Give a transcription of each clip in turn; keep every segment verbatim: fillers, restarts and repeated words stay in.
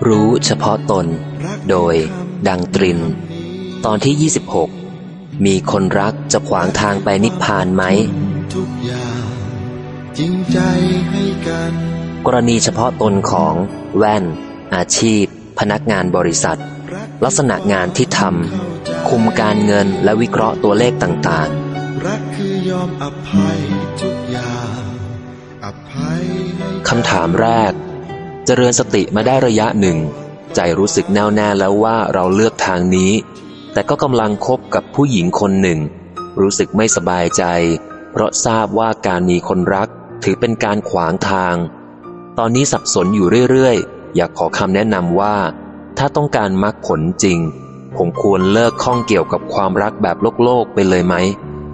รู้เฉพาะตนโดยดังตรินตอนที่ยี่สิบหกมีคนรักจะขวางทางไปนิพพานไหมทุกอย่างจริงใจให้กันกรณีเฉพาะตนของแว่นอาชีพพนักงานบริษัทลักษณะงานที่ทำคุมการเงินและวิเคราะห์ตัวเลขต่างๆรักคือยอมอภัยทุกอย่างอภัยคำถามแรกเจริญสติมาได้ระยะหนึ่งใจรู้สึกแน่วแน่แล้วว่าเราเลือกทางนี้แต่ก็กำลังคบกับผู้หญิงคนหนึ่งรู้สึกไม่สบายใจเพราะทราบว่าการมีคนรักถือเป็นการขวางทางตอนนี้สับสนอยู่เรื่อยๆอยากขอคำแนะนำว่าถ้าต้องการมรรคผลจริงผมควรเลิกข้องเกี่ยวกับความรักแบบโลกโลกไปเลยไหม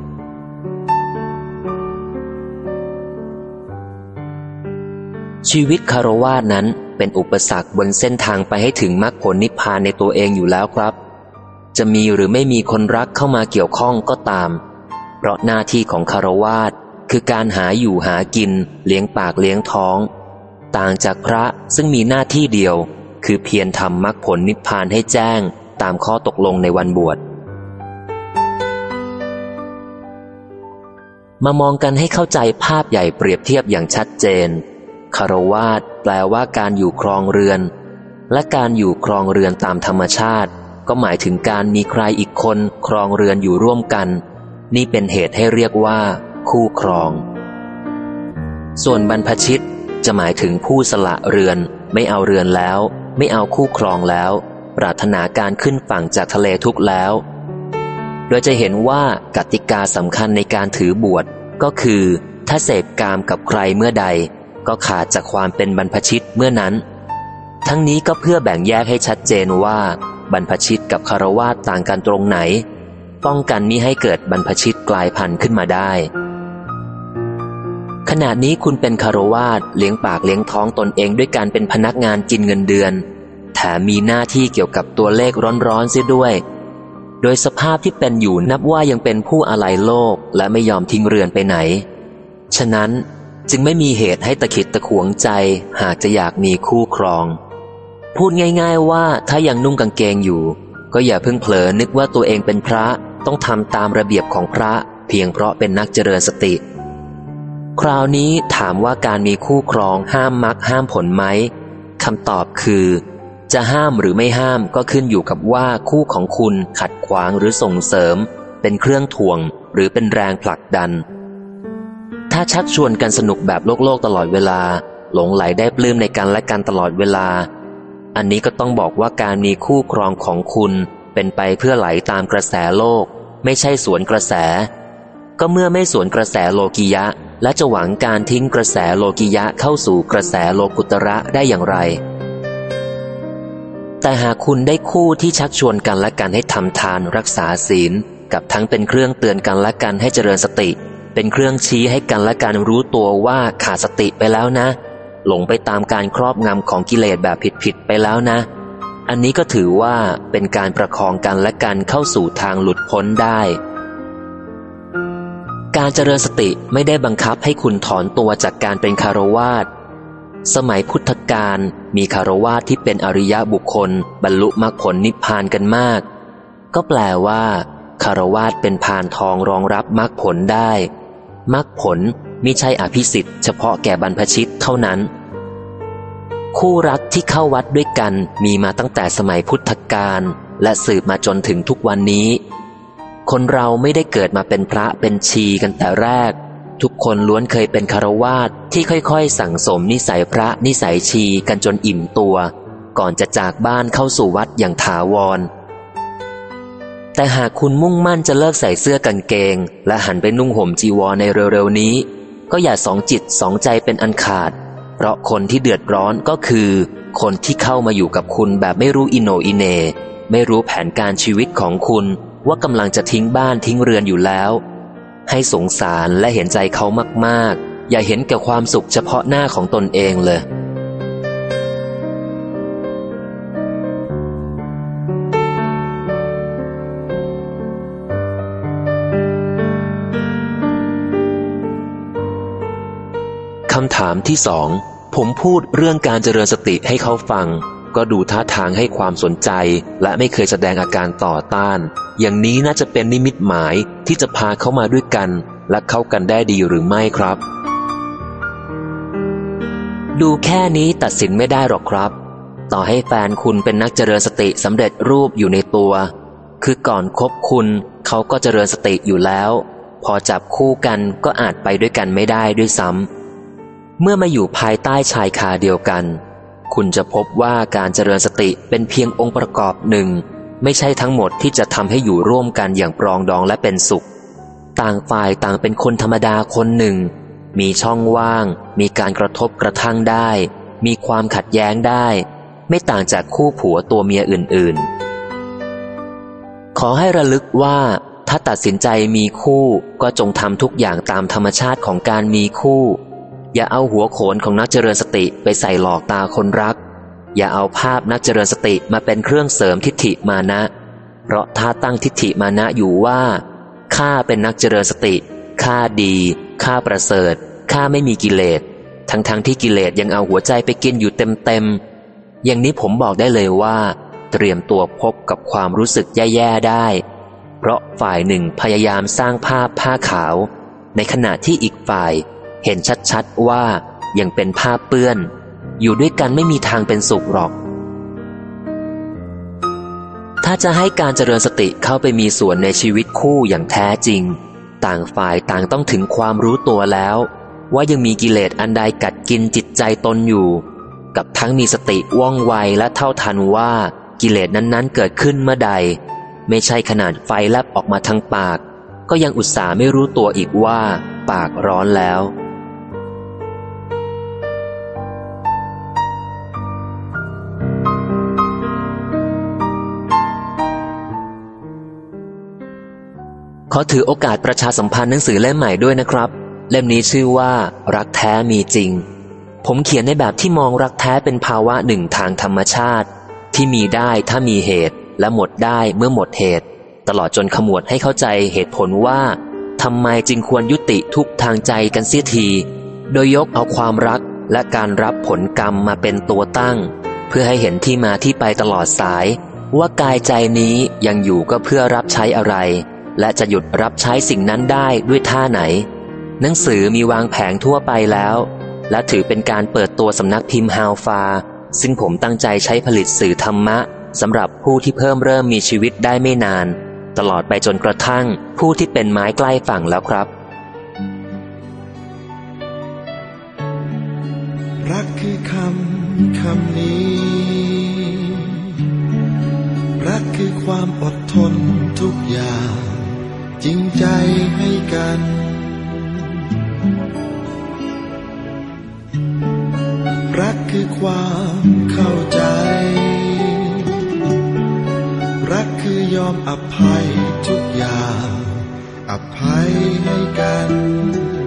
ชีวิตคฤหัสถ์นั้นเป็นอุปสรรคบนเส้นทางไปให้ถึงมรรคผลนิพพานในตัวเองอยู่แล้วครับจะมีหรือไม่มีคนรักเข้ามาเกี่ยวข้องก็ตามเพราะหน้าที่ของคฤหัสถ์คือการหาอยู่หากินเลี้ยงปากเลี้ยงท้องต่างจากพระซึ่งมีหน้าที่เดียวคือเพียรทำมรรคผลนิพพานให้แจ้งตามข้อตกลงในวันบวชมามองกันให้เข้าใจภาพใหญ่เปรียบเทียบอย่างชัดเจนคฤหัสถ์แปลว่าการอยู่ครองเรือนและการอยู่ครองเรือนตามธรรมชาติก็หมายถึงการมีใครอีกคนครองเรือนอยู่ร่วมกันนี่เป็นเหตุให้เรียกว่าคู่ครองส่วนบรรพชิตจะหมายถึงผู้สละเรือนไม่เอาเรือนแล้วไม่เอาคู่ครองแล้วปรารถนาการขึ้นฝั่งจากทะเลทุกข์แล้วโดยจะเห็นว่ากติกาสำคัญในการถือบวชก็คือถ้าเสพกามกับใครเมื่อใดก็ขาดจากความเป็นบรรพชิตเมื่อนั้นทั้งนี้ก็เพื่อแบ่งแยกให้ชัดเจนว่าบรรพชิตกับคฤหัสถ์ต่างกันตรงไหนป้องกันมิให้เกิดบรรพชิตกลายพันธุ์ขึ้นมาได้ขณะนี้คุณเป็นคฤหัสถ์เลี้ยงปากเลี้ยงท้องตนเองด้วยการเป็นพนักงานกินเงินเดือนแถมมีหน้าที่เกี่ยวกับตัวเลขร้อนๆเสียด้วยโดยสภาพที่เป็นอยู่นับว่ายังเป็นผู้อาลัยโลกและไม่ยอมทิ้งเรือนไปไหนฉะนั้นจึงไม่มีเหตุให้ตะขิดตะขวงใจหากจะอยากมีคู่ครองพูดง่ายๆว่าถ้ายังนุ่งกางเกงอยู่ก็อย่าเพิ่งเผลอนึกว่าตัวเองเป็นพระต้องทำตามระเบียบของพระเพียงเพราะเป็นนักเจริญสติคราวนี้ถามว่าการมีคู่ครองห้ามมรรคห้ามผลไหมคำตอบคือจะห้ามหรือไม่ห้ามก็ขึ้นอยู่กับว่าคู่ของคุณขัดขวางหรือส่งเสริมเป็นเครื่องถ่วงหรือเป็นแรงผลักดันถ้าชักชวนกันสนุกแบบโลกโลกตลอดเวลาหลงไหลได้ปลื้มในกันและกันตลอดเวลาอันนี้ก็ต้องบอกว่าการมีคู่ครองของคุณเป็นไปเพื่อไหลตามกระแสโลกไม่ใช่สวนกระแสก็เมื่อไม่สวนกระแสโลกิยะและจะหวังการทิ้งกระแสโลกิยะเข้าสู่กระแสโลกุตระได้อย่างไรแต่หากคุณได้คู่ที่ชักชวนกันและกันให้ทำทานรักษาศีลกับทั้งเป็นเครื่องเตือนกันและกันให้เจริญสติเป็นเครื่องชี้ให้กันและกันรู้ตัวว่าขาดสติไปแล้วนะหลงไปตามการครอบงำของกิเลสแบบผิดๆไปแล้วนะอันนี้ก็ถือว่าเป็นการประคองกันและกันเข้าสู่ทางหลุดพ้นได้การเจริญสติไม่ได้บังคับให้คุณถอนตัวจากการเป็นคฤหัสถ์สมัยพุทธกาลมีคฤหัสถ์ที่เป็นอริยบุคคลบรรลุมรรคผลนิพพานกันมากก็แปลว่าคฤหัสถ์เป็นพานทองรองรับมรรคผลได้มรรคผลมิใช่อภิสิทธิ์เฉพาะแก่บรรพชิตเท่านั้นคู่รักที่เข้าวัดด้วยกันมีมาตั้งแต่สมัยพุทธกาลและสืบมาจนถึงทุกวันนี้คนเราไม่ได้เกิดมาเป็นพระเป็นชีกันแต่แรกทุกคนล้วนเคยเป็นคฤหัสถ์ที่ค่อยๆสั่งสมนิสัยพระนิสัยชีกันจนอิ่มตัวก่อนจะจากบ้านเข้าสู่วัดอย่างถาวรแต่หากคุณมุ่งมั่นจะเลิกใส่เสื้อกางเกงและหันไปนุ่งห่มจีวรในเร็วๆนี้ก็อย่าสองจิตสองใจเป็นอันขาดเพราะคนที่เดือดร้อนก็คือคนที่เข้ามาอยู่กับคุณแบบไม่รู้อิโหนอิเหน่ไม่รู้แผนการชีวิตของคุณว่ากำลังจะทิ้งบ้านทิ้งเรือนอยู่แล้วให้สงสารและเห็นใจเขามากๆอย่าเห็นแก่ความสุขเฉพาะหน้าของตนเองเลยคำถามที่สองผมพูดเรื่องการเจริญสติให้เขาฟังก็ก็ดูท่าทางให้ความสนใจและไม่เคยแสดงอาการต่อต้านอย่างนี้น่าจะเป็นนิมิตหมายที่จะพาเขามาด้วยกันและเข้ากันได้ดีหรือไม่ครับดูแค่นี้ตัดสินไม่ได้หรอกครับต่อให้แฟนคุณเป็นนักเจริญสติสำเร็จรูปอยู่ในตัวคือก่อนคบคุณเขาก็เจริญสติอยู่แล้วพอจับคู่กันก็อาจไปด้วยกันไม่ได้ด้วยซ้ำเมื่อมาอยู่ภายใต้ชายคาเดียวกันคุณจะพบว่าการเจริญสติเป็นเพียงองค์ประกอบหนึ่งไม่ใช่ทั้งหมดที่จะทำให้อยู่ร่วมกันอย่างปรองดองและเป็นสุขต่างฝ่ายต่างเป็นคนธรรมดาคนหนึ่งมีช่องว่างมีการกระทบกระทั่งได้มีความขัดแย้งได้ไม่ต่างจากคู่ผัวตัวเมียอื่นๆขอให้ระลึกว่าถ้าตัดสินใจมีคู่ก็จงทำทุกอย่างตามธรรมชาติของการมีคู่อย่าเอาหัวโขนของนักเจริญสติไปใส่หลอกตาคนรักอย่าเอาภาพนักเจริญสติมาเป็นเครื่องเสริมทิฏฐิมานะเพราะถ้าตั้งทิฏฐิมานะอยู่ว่าข้าเป็นนักเจริญสติข้าดีข้าประเสริฐข้าไม่มีกิเลสทั้งๆ ท, ที่กิเลสยังเอาหัวใจไปกินอยู่เต็มๆอย่างนี้ผมบอกได้เลยว่าเตรียมตัวพบกับความรู้สึกแย่ๆได้เพราะฝ่ายหนึ่งพยายามสร้างภาพผ้าขาวในขณะที่อีกฝ่ายเห็นชัดๆว่ายังเป็นผ้าเปื้อนอยู่ด้วยกันไม่มีทางเป็นสุขหรอกถ้าจะให้การเจริญสติเข้าไปมีส่วนในชีวิตคู่อย่างแท้จริงต่างฝ่ายต่างต้องถึงความรู้ตัวแล้วว่ายังมีกิเลสอันใดกัดกินจิตใจตนอยู่กับทั้งมีสติว่องไวและเท่าทันว่ากิเลสนั้นๆเกิดขึ้นเมื่อใดไม่ใช่ขนาดไฟแลบออกมาทางปากก็ยังอุตส่าห์ไม่รู้ตัวอีกว่าปากร้อนแล้วขอถือโอกาสประชาสัมพันธ์หนังสือเล่มใหม่ด้วยนะครับเล่มนี้ชื่อว่ารักแท้มีจริงผมเขียนในแบบที่มองรักแท้เป็นภาวะหนึ่งทางธรรมชาติที่มีได้ถ้ามีเหตุและหมดได้เมื่อหมดเหตุตลอดจนขมวดให้เข้าใจเหตุผลว่าทำไมจึงควรยุติทุกทางใจกันเสียทีโดยยกเอาความรักและการรับผลกรรมมาเป็นตัวตั้งเพื่อให้เห็นที่มาที่ไปตลอดสายว่ากายใจนี้ยังอยู่ก็เพื่อรับใช้อะไรและจะหยุดรับใช้สิ่งนั้นได้ด้วยท่าไหนหนังสือมีวางแผงทั่วไปแล้วและถือเป็นการเปิดตัวสำนักพิมพ์ฮาวฟาซึ่งผมตั้งใจใช้ผลิตสื่อธรรมะสำหรับผู้ที่เพิ่มเริ่มมีชีวิตได้ไม่นานตลอดไปจนกระทั่งผู้ที่เป็นไม้ใกล้ฝั่งแล้วครับรักคือคำคำนี้รักคือความอดทนทุกอย่างจริงใจให้กันรักคือความเข้าใจรักคือยอมอภัยทุกอย่างอภัยให้กัน